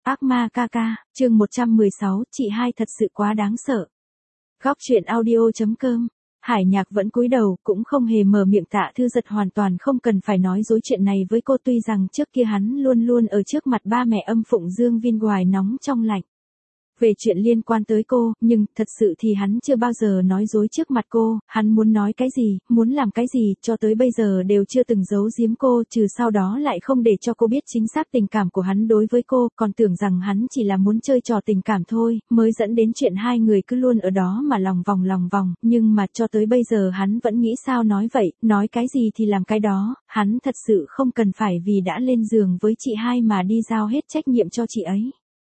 Ác ma ca ca, chương 116, chị hai thật sự quá đáng sợ. Góc truyện audio.com. Hải Nhạc vẫn cúi đầu, cũng không hề mở miệng. Tạ Thư Giật hoàn toàn không cần phải nói dối chuyện này với cô, tuy rằng trước kia hắn luôn luôn ở trước mặt ba mẹ âm phụng dương viên hoài nóng trong lạnh về chuyện liên quan tới cô, nhưng thật sự thì hắn chưa bao giờ nói dối trước mặt cô. Hắn muốn nói cái gì, muốn làm cái gì, cho tới bây giờ đều chưa từng giấu giếm cô, trừ sau đó lại không để cho cô biết chính xác tình cảm của hắn đối với cô, còn tưởng rằng hắn chỉ là muốn chơi trò tình cảm thôi, mới dẫn đến chuyện hai người cứ luôn ở đó mà lòng vòng, nhưng mà cho tới bây giờ hắn vẫn nghĩ sao nói vậy, nói cái gì thì làm cái đó, hắn thật sự không cần phải vì đã lên giường với chị hai mà đi giao hết trách nhiệm cho chị ấy.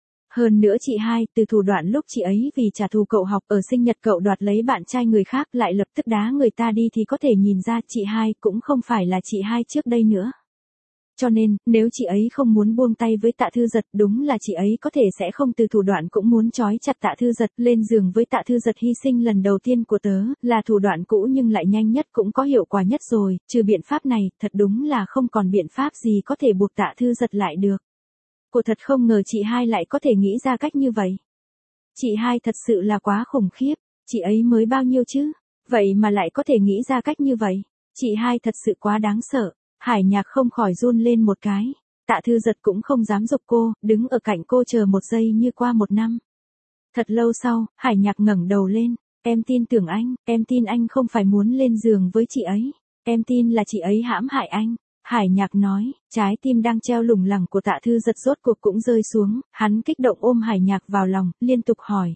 Hơn nữa chị hai, từ thủ đoạn lúc chị ấy vì trả thù cậu học ở sinh nhật cậu đoạt lấy bạn trai người khác lại lập tức đá người ta đi thì có thể nhìn ra chị hai cũng không phải là chị hai trước đây nữa. Cho nên, nếu chị ấy không muốn buông tay với Tạ Thư Giật, đúng là chị ấy có thể sẽ không từ thủ đoạn cũng muốn trói chặt Tạ Thư Giật. Lên giường với Tạ Thư Giật hy sinh lần đầu tiên của tớ, là thủ đoạn cũ nhưng lại nhanh nhất cũng có hiệu quả nhất rồi, trừ biện pháp này, thật đúng là không còn biện pháp gì có thể buộc Tạ Thư Giật lại được. Cô thật không ngờ chị hai lại có thể nghĩ ra cách như vậy. Chị hai thật sự là quá khủng khiếp, chị ấy mới bao nhiêu chứ, vậy mà lại có thể nghĩ ra cách như vậy. Chị hai thật sự quá đáng sợ. Hải Nhạc không khỏi run lên một cái. Tạ Thư Giật cũng không dám giục cô, đứng ở cạnh cô chờ một giây như qua một năm. Thật lâu sau, Hải Nhạc ngẩng đầu lên. Em tin tưởng anh, em tin anh không phải muốn lên giường với chị ấy. Em tin là chị ấy hãm hại anh. Hải Nhạc nói, trái tim đang treo lủng lẳng của Tạ Thư Giật rốt cuộc cũng rơi xuống, hắn kích động ôm Hải Nhạc vào lòng, liên tục hỏi.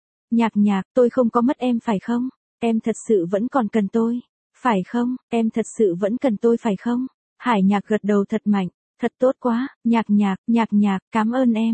Nhạc, tôi không có mất em phải không? Em thật sự vẫn còn cần tôi, phải không? Em thật sự vẫn cần tôi phải không? Hải Nhạc gật đầu thật mạnh, thật tốt quá, Nhạc, cảm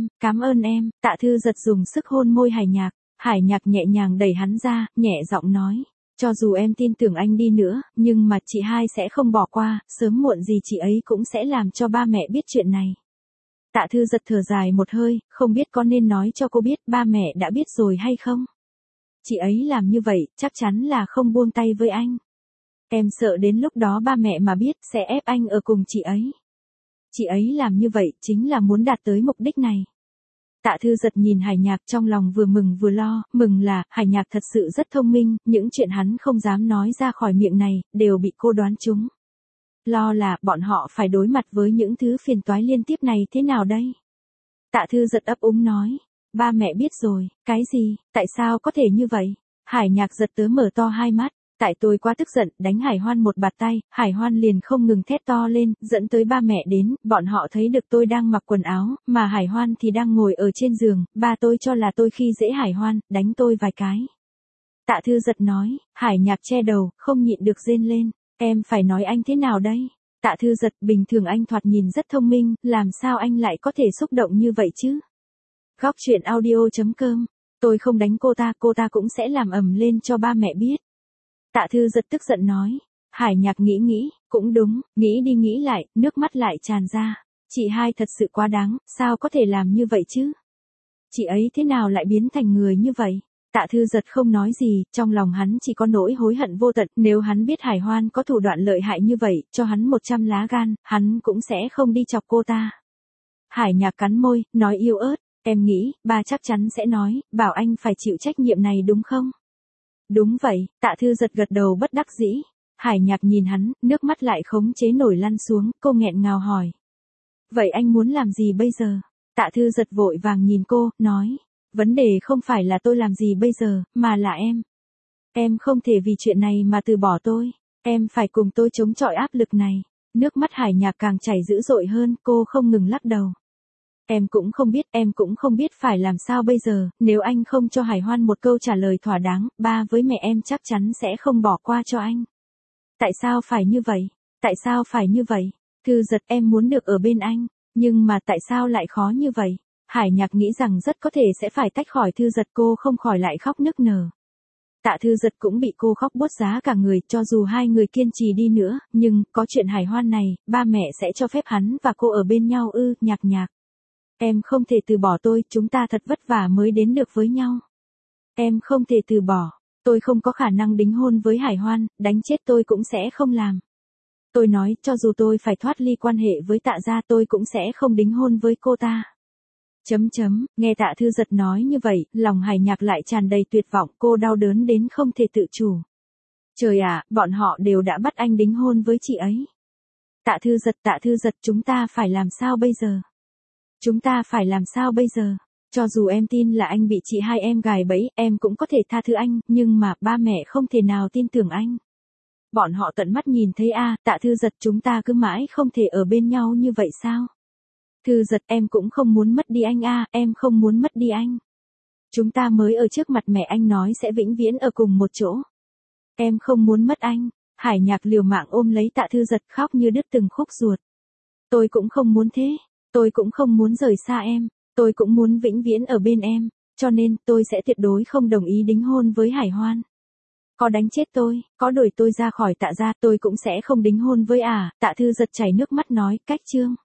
ơn em. Tạ Thư Giật dùng sức hôn môi Hải Nhạc. Hải Nhạc nhẹ nhàng đẩy hắn ra, nhẹ giọng nói. Cho dù em tin tưởng anh đi nữa, nhưng mà chị hai sẽ không bỏ qua, sớm muộn gì chị ấy cũng sẽ làm cho ba mẹ biết chuyện này. Tạ Thư Giật thở dài một hơi, không biết có nên nói cho cô biết ba mẹ đã biết rồi hay không? Chị ấy làm như vậy, chắc chắn là không buông tay với anh. Em sợ đến lúc đó ba mẹ mà biết, sẽ ép anh ở cùng chị ấy. Chị ấy làm như vậy, chính là muốn đạt tới mục đích này. Tạ Thư Giật nhìn Hải Nhạc trong lòng vừa mừng vừa lo, mừng là, Hải Nhạc thật sự rất thông minh, những chuyện hắn không dám nói ra khỏi miệng này, đều bị cô đoán trúng. Lo là, bọn họ phải đối mặt với những thứ phiền toái liên tiếp này thế nào đây? Tạ Thư Giật ấp úng nói, ba mẹ biết rồi, cái gì, tại sao có thể như vậy? Hải Nhạc giật tớ mở to hai mắt. Tại tôi quá tức giận, đánh Hải Hoan một bạt tay, Hải Hoan liền không ngừng thét to lên, dẫn tới ba mẹ đến, bọn họ thấy được tôi đang mặc quần áo, mà Hải Hoan thì đang ngồi ở trên giường, ba tôi cho là tôi khi dễ Hải Hoan, đánh tôi vài cái. Tạ Thư Giật nói, Hải Nhạc che đầu, không nhịn được rên lên, em phải nói anh thế nào đây? Tạ Thư Giật, bình thường anh thoạt nhìn rất thông minh, làm sao anh lại có thể xúc động như vậy chứ? Góc truyện audio.com, tôi không đánh cô ta cũng sẽ làm ầm lên cho ba mẹ biết. Tạ Thư Giật tức giận nói. Hải Nhạc nghĩ, cũng đúng, nghĩ đi nghĩ lại, nước mắt lại tràn ra. Chị hai thật sự quá đáng, sao có thể làm như vậy chứ? Chị ấy thế nào lại biến thành người như vậy? Tạ Thư Giật không nói gì, trong lòng hắn chỉ có nỗi hối hận vô tận, nếu hắn biết Hải Hoan có thủ đoạn lợi hại như vậy, cho hắn 100 lá gan, hắn cũng sẽ không đi chọc cô ta. Hải Nhạc cắn môi, nói yếu ớt, em nghĩ, ba chắc chắn sẽ nói, bảo anh phải chịu trách nhiệm này đúng không? Đúng vậy, Tạ Thư Giật gật đầu bất đắc dĩ. Hải Nhạc nhìn hắn, nước mắt lại khống chế nổi lăn xuống, cô nghẹn ngào hỏi. Vậy anh muốn làm gì bây giờ? Tạ Thư Giật vội vàng nhìn cô, nói. Vấn đề không phải là tôi làm gì bây giờ, mà là em. Em không thể vì chuyện này mà từ bỏ tôi. Em phải cùng tôi chống chọi áp lực này. Nước mắt Hải Nhạc càng chảy dữ dội hơn, cô không ngừng lắc đầu. Em cũng không biết phải làm sao bây giờ, nếu anh không cho Hải Hoan một câu trả lời thỏa đáng, ba với mẹ em chắc chắn sẽ không bỏ qua cho anh. Tại sao phải như vậy? Thư Giật, em muốn được ở bên anh, nhưng mà tại sao lại khó như vậy? Hải Nhạc nghĩ rằng rất có thể sẽ phải tách khỏi Thư Giật, cô không khỏi lại khóc nức nở. Tạ Thư Giật cũng bị cô khóc buốt giá cả người, cho dù hai người kiên trì đi nữa, nhưng, có chuyện Hải Hoan này, ba mẹ sẽ cho phép hắn và cô ở bên nhau ư? Nhạc. Em không thể từ bỏ tôi, chúng ta thật vất vả mới đến được với nhau. Em không thể từ bỏ, tôi không có khả năng đính hôn với Hải Hoan, đánh chết tôi cũng sẽ không làm. Tôi nói, cho dù tôi phải thoát ly quan hệ với Tạ gia tôi cũng sẽ không đính hôn với cô ta. Nghe Tạ Thư Giật nói như vậy, lòng Hải Nhạc lại tràn đầy tuyệt vọng, cô đau đớn đến không thể tự chủ. Trời ạ, bọn họ đều đã bắt anh đính hôn với chị ấy. Tạ Thư Giật, chúng ta phải làm sao bây giờ? Chúng ta phải làm sao bây giờ? Cho dù em tin là anh bị chị hai em gài bẫy, em cũng có thể tha thứ anh, nhưng mà ba mẹ không thể nào tin tưởng anh. Bọn họ tận mắt nhìn thấy Tạ Thư Giật, chúng ta cứ mãi không thể ở bên nhau như vậy sao? Thư Giật, em cũng không muốn mất đi anh em không muốn mất đi anh. Chúng ta mới ở trước mặt mẹ anh nói sẽ vĩnh viễn ở cùng một chỗ. Em không muốn mất anh. Hải Nhạc liều mạng ôm lấy Tạ Thư Giật, khóc như đứt từng khúc ruột. Tôi cũng không muốn thế. Tôi cũng không muốn rời xa em. Tôi cũng muốn vĩnh viễn ở bên em. Cho nên, tôi sẽ tuyệt đối không đồng ý đính hôn với Hải Hoan. Có đánh chết tôi, có đuổi tôi ra khỏi Tạ gia, tôi cũng sẽ không đính hôn với Tạ Thư Giật chảy nước mắt nói, cách Trương.